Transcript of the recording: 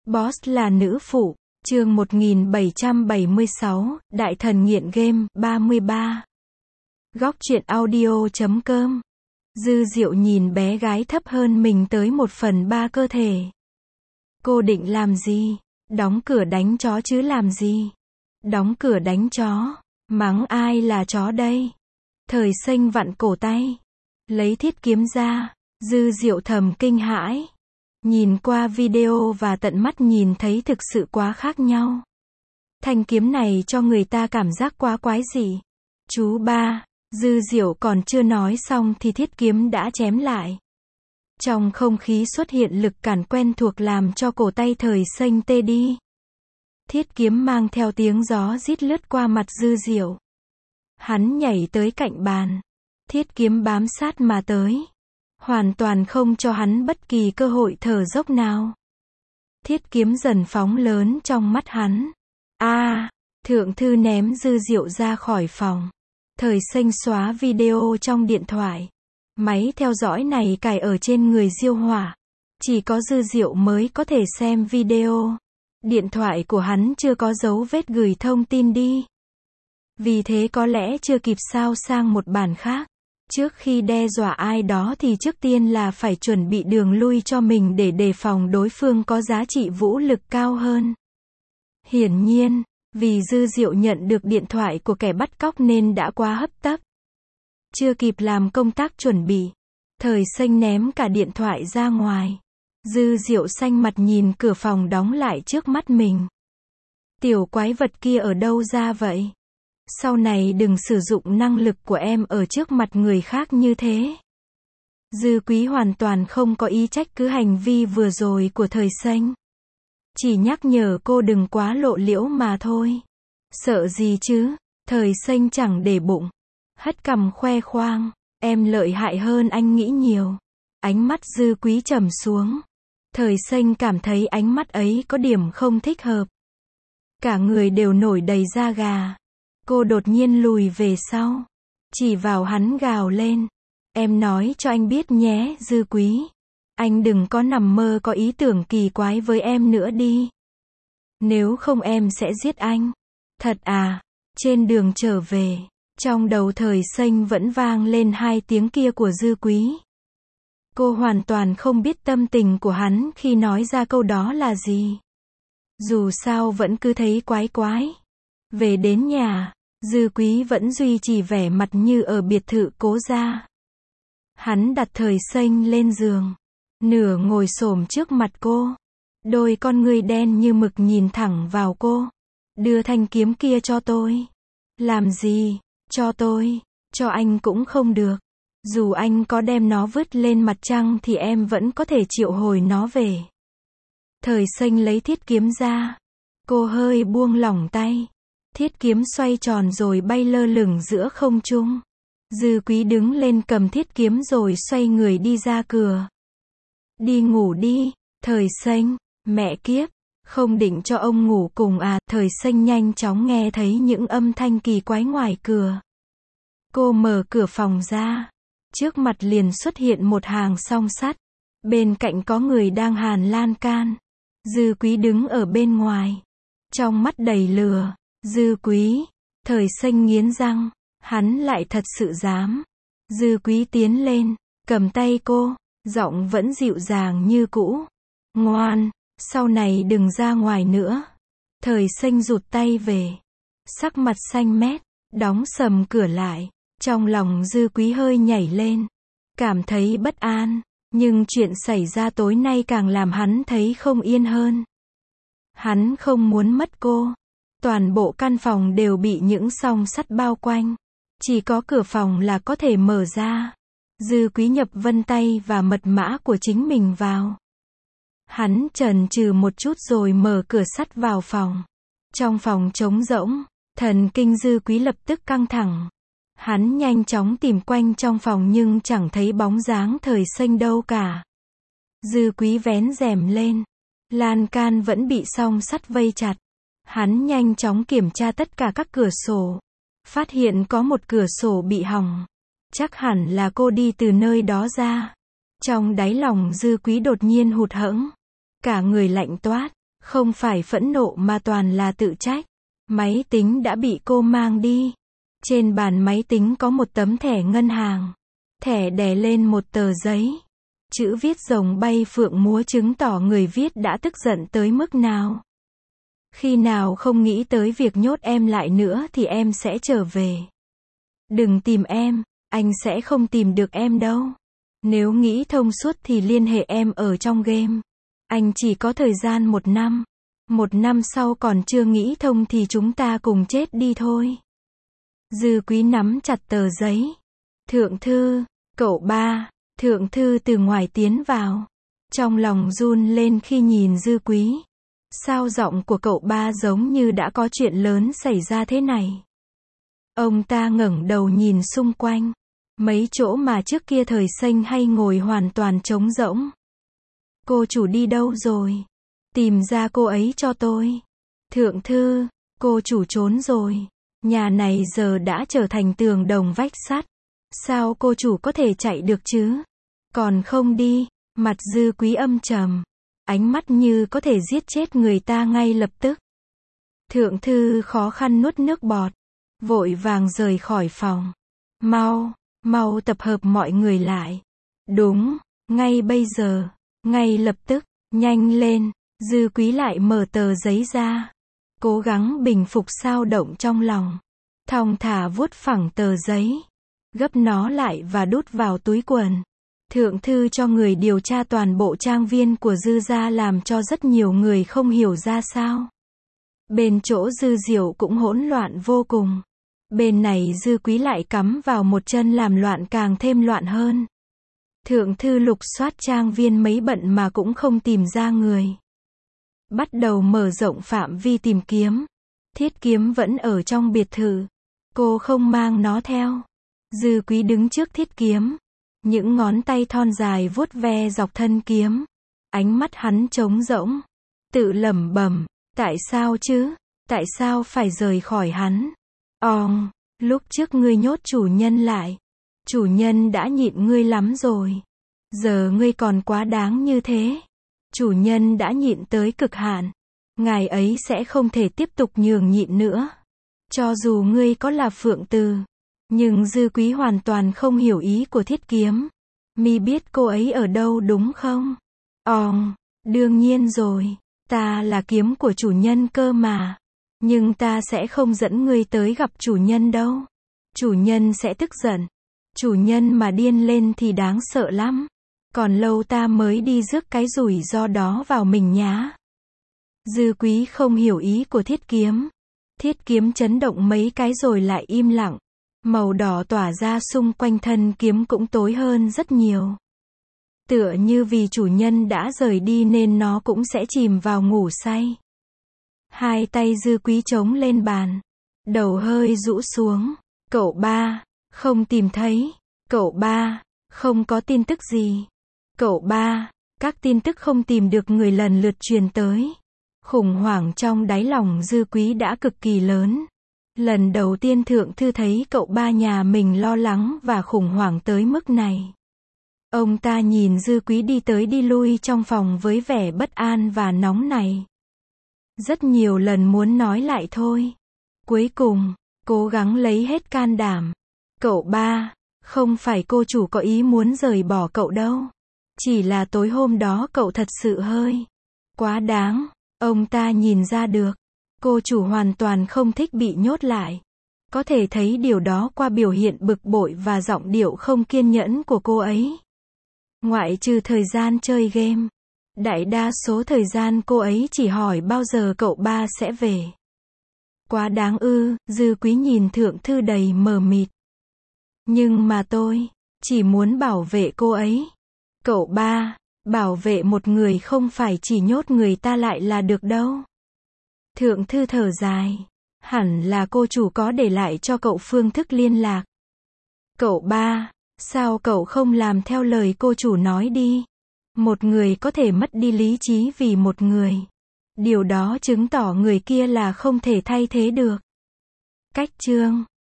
Boss là nữ phụ, chương 1776, Đại thần nghiện game, 33. Góc truyện audio.com. Dư Diệu nhìn bé gái thấp hơn mình tới 1/3 cơ thể. Cô định làm gì? Đóng cửa đánh chó chứ làm gì? Đóng cửa đánh chó? Mắng ai là chó đây? Thời Xanh vặn cổ tay, lấy thiết kiếm ra. Dư Diệu thầm kinh hãi. Nhìn qua video và tận mắt nhìn thấy thực sự quá khác nhau. Thanh kiếm này cho người ta cảm giác quá quái dị. Chú ba, Dư Diệu còn chưa nói xong thì thiết kiếm đã chém lại. Trong không khí xuất hiện lực cản quen thuộc làm cho cổ tay Thời Xanh tê đi. Thiết kiếm mang theo tiếng gió rít lướt qua mặt Dư Diệu. Hắn nhảy tới cạnh bàn. Thiết kiếm bám sát mà tới. Hoàn toàn không cho hắn bất kỳ cơ hội thở dốc nào. Thiết kiếm dần phóng lớn trong mắt hắn. Thượng thư ném Dư Diệu ra khỏi phòng. Thời Xanh xóa video trong điện thoại. Máy theo dõi này cài ở trên người Diêu Hỏa. Chỉ có Dư Diệu mới có thể xem video. Điện thoại của hắn chưa có dấu vết gửi thông tin đi. Vì thế có lẽ chưa kịp sao sang một bản khác. Trước khi đe dọa ai đó thì trước tiên là phải chuẩn bị đường lui cho mình để đề phòng đối phương có giá trị vũ lực cao hơn. Hiển nhiên, vì Dư Diệu nhận được điện thoại của kẻ bắt cóc nên đã quá hấp tấp. Chưa kịp làm công tác chuẩn bị. Thời Xanh ném cả điện thoại ra ngoài. Dư Diệu xanh mặt nhìn cửa phòng đóng lại trước mắt mình. Tiểu quái vật kia ở đâu ra vậy? Sau này đừng sử dụng năng lực của em ở trước mặt người khác như thế. Dư Quý hoàn toàn không có ý trách cứ hành vi vừa rồi của Thời Xanh. Chỉ nhắc nhở cô đừng quá lộ liễu mà thôi. Sợ gì chứ? Thời Xanh chẳng để bụng. Hất cằm khoe khoang. Em lợi hại hơn anh nghĩ nhiều. Ánh mắt Dư Quý trầm xuống. Thời Xanh cảm thấy ánh mắt ấy có điểm không thích hợp. Cả người đều nổi đầy da gà. Cô đột nhiên lùi về sau. Chỉ vào hắn gào lên. Em nói cho anh biết nhé Dư Quý. Anh đừng có nằm mơ có ý tưởng kỳ quái với em nữa đi. Nếu không em sẽ giết anh. Thật à? Trên đường trở về, trong đầu Thời Xanh vẫn vang lên hai tiếng kia của Dư Quý. Cô hoàn toàn không biết tâm tình của hắn khi nói ra câu đó là gì. Dù sao vẫn cứ thấy quái quái. Về đến nhà, Dư Quý vẫn duy trì vẻ mặt như ở biệt thự Cố gia. Hắn đặt Thời Xanh lên giường, nửa ngồi xổm trước mặt cô. Đôi con ngươi đen như mực nhìn thẳng vào cô. Đưa thanh kiếm kia cho tôi. Làm gì? Cho tôi. Cho anh cũng không được. Dù anh có đem nó vứt lên mặt trăng thì em vẫn có thể triệu hồi nó về. Thời Xanh lấy thiết kiếm ra. Cô hơi buông lỏng tay. Thiết kiếm xoay tròn rồi bay lơ lửng giữa không trung. Dư Quý đứng lên cầm thiết kiếm rồi xoay người đi ra cửa. Đi ngủ đi, Thời Xanh. Mẹ kiếp, không định cho ông ngủ cùng à? Thời Xanh nhanh chóng nghe thấy những âm thanh kỳ quái ngoài cửa. Cô mở cửa phòng ra. Trước mặt liền xuất hiện một hàng song sắt. Bên cạnh có người đang hàn lan can. Dư Quý đứng ở bên ngoài. Trong mắt đầy lửa. Dư Quý. Thời Xanh nghiến răng. Hắn lại thật sự dám. Dư Quý tiến lên, cầm tay cô. Giọng vẫn dịu dàng như cũ. Ngoan, sau này đừng ra ngoài nữa. Thời Xanh rụt tay về. Sắc mặt xanh mét. Đóng sầm cửa lại. Trong lòng Dư Quý hơi nhảy lên. Cảm thấy bất an. Nhưng chuyện xảy ra tối nay càng làm hắn thấy không yên hơn. Hắn không muốn mất cô. Toàn bộ căn phòng đều bị những song sắt bao quanh. Chỉ có cửa phòng là có thể mở ra. Dư Quý nhập vân tay và mật mã của chính mình vào. Hắn chần chừ một chút rồi mở cửa sắt vào phòng. Trong phòng trống rỗng, thần kinh Dư Quý lập tức căng thẳng. Hắn nhanh chóng tìm quanh trong phòng nhưng chẳng thấy bóng dáng Thời Xanh đâu cả. Dư Quý vén rèm lên. Lan can vẫn bị song sắt vây chặt. Hắn nhanh chóng kiểm tra tất cả các cửa sổ. Phát hiện có một cửa sổ bị hỏng. Chắc hẳn là cô đi từ nơi đó ra. Trong đáy lòng Dư Quý đột nhiên hụt hẫng. Cả người lạnh toát. Không phải phẫn nộ mà toàn là tự trách. Máy tính đã bị cô mang đi. Trên bàn máy tính có một tấm thẻ ngân hàng. Thẻ đè lên một tờ giấy. Chữ viết rồng bay phượng múa chứng tỏ người viết đã tức giận tới mức nào. Khi nào không nghĩ tới việc nhốt em lại nữa thì em sẽ trở về. Đừng tìm em, anh sẽ không tìm được em đâu. Nếu nghĩ thông suốt thì liên hệ em ở trong game. Anh chỉ có thời gian 1 năm. 1 năm sau còn chưa nghĩ thông thì chúng ta cùng chết đi thôi. Dư Quý nắm chặt tờ giấy. Thượng thư, cậu ba. Thượng thư từ ngoài tiến vào. Trong lòng run lên khi nhìn Dư Quý. Sao giọng của cậu ba giống như đã có chuyện lớn xảy ra thế này? Ông ta ngẩng đầu nhìn xung quanh. Mấy chỗ mà trước kia thời Sênh hay ngồi hoàn toàn trống rỗng. Cô chủ đi đâu rồi? Tìm ra cô ấy cho tôi. Thượng thư, cô chủ trốn rồi. Nhà này giờ đã trở thành tường đồng vách sắt. Sao cô chủ có thể chạy được chứ? Còn không đi. Mặt Dư Quý âm trầm. Ánh mắt như có thể giết chết người ta ngay lập tức. Thượng thư khó khăn nuốt nước bọt. Vội vàng rời khỏi phòng. Mau tập hợp mọi người lại. Đúng, ngay bây giờ, ngay lập tức, nhanh lên. Dư Quý lại mở tờ giấy ra. Cố gắng bình phục xao động trong lòng. Thong thả vuốt phẳng tờ giấy. Gấp nó lại và đút vào túi quần. Thượng thư cho người điều tra toàn bộ trang viên của Dư gia làm cho rất nhiều người không hiểu ra sao. Bên chỗ Dư Diệu cũng hỗn loạn vô cùng. Bên này Dư Quý lại cắm vào một chân làm loạn càng thêm loạn hơn. Thượng thư lục soát trang viên mấy bận mà cũng không tìm ra người. Bắt đầu mở rộng phạm vi tìm kiếm. Thiết kiếm vẫn ở trong biệt thự. Cô không mang nó theo. Dư Quý đứng trước thiết kiếm. Những ngón tay thon dài vuốt ve dọc thân kiếm. Ánh mắt hắn trống rỗng. Tự lẩm bẩm, tại sao chứ? Tại sao phải rời khỏi hắn? Lúc trước ngươi nhốt chủ nhân lại. Chủ nhân đã nhịn ngươi lắm rồi. Giờ ngươi còn quá đáng như thế. Chủ nhân đã nhịn tới cực hạn. Ngài ấy sẽ không thể tiếp tục nhường nhịn nữa. Cho dù ngươi có là Phượng Từ. Nhưng Dư Quý hoàn toàn không hiểu ý của thiết kiếm. Mi biết cô ấy ở đâu đúng không? Đương nhiên rồi. Ta là kiếm của chủ nhân cơ mà. Nhưng ta sẽ không dẫn ngươi tới gặp chủ nhân đâu. Chủ nhân sẽ tức giận. Chủ nhân mà điên lên thì đáng sợ lắm. Còn lâu ta mới đi rước cái rủi ro đó vào mình nhá. Dư Quý không hiểu ý của thiết kiếm. Thiết kiếm chấn động mấy cái rồi lại im lặng. Màu đỏ tỏa ra xung quanh thân kiếm cũng tối hơn rất nhiều. Tựa như vì chủ nhân đã rời đi nên nó cũng sẽ chìm vào ngủ say. Hai tay Dư Quý chống lên bàn. Đầu hơi rũ xuống. Cậu ba, không tìm thấy. Cậu ba, không có tin tức gì. Cậu ba, các tin tức không tìm được người lần lượt truyền tới. Khủng hoảng trong đáy lòng Dư Quý đã cực kỳ lớn. Lần đầu tiên thượng thư thấy cậu ba nhà mình lo lắng và khủng hoảng tới mức này. Ông ta nhìn Dư Quý đi tới đi lui trong phòng với vẻ bất an và nóng nảy. Rất nhiều lần muốn nói lại thôi. Cuối cùng, cố gắng lấy hết can đảm. Cậu ba, không phải cô chủ có ý muốn rời bỏ cậu đâu. Chỉ là tối hôm đó cậu thật sự hơi quá đáng. Ông ta nhìn ra được. Cô chủ hoàn toàn không thích bị nhốt lại. Có thể thấy điều đó qua biểu hiện bực bội và giọng điệu không kiên nhẫn của cô ấy. Ngoại trừ thời gian chơi game. Đại đa số thời gian cô ấy chỉ hỏi bao giờ cậu ba sẽ về. Quá đáng ư? Dư Quý nhìn thượng thư đầy mờ mịt. Nhưng mà tôi chỉ muốn bảo vệ cô ấy. Cậu ba, bảo vệ một người không phải chỉ nhốt người ta lại là được đâu. Thượng thư thở dài. Hẳn là cô chủ có để lại cho cậu phương thức liên lạc. Cậu ba, sao cậu không làm theo lời cô chủ nói đi? Một người có thể mất đi lý trí vì một người. Điều đó chứng tỏ người kia là không thể thay thế được. Cách chương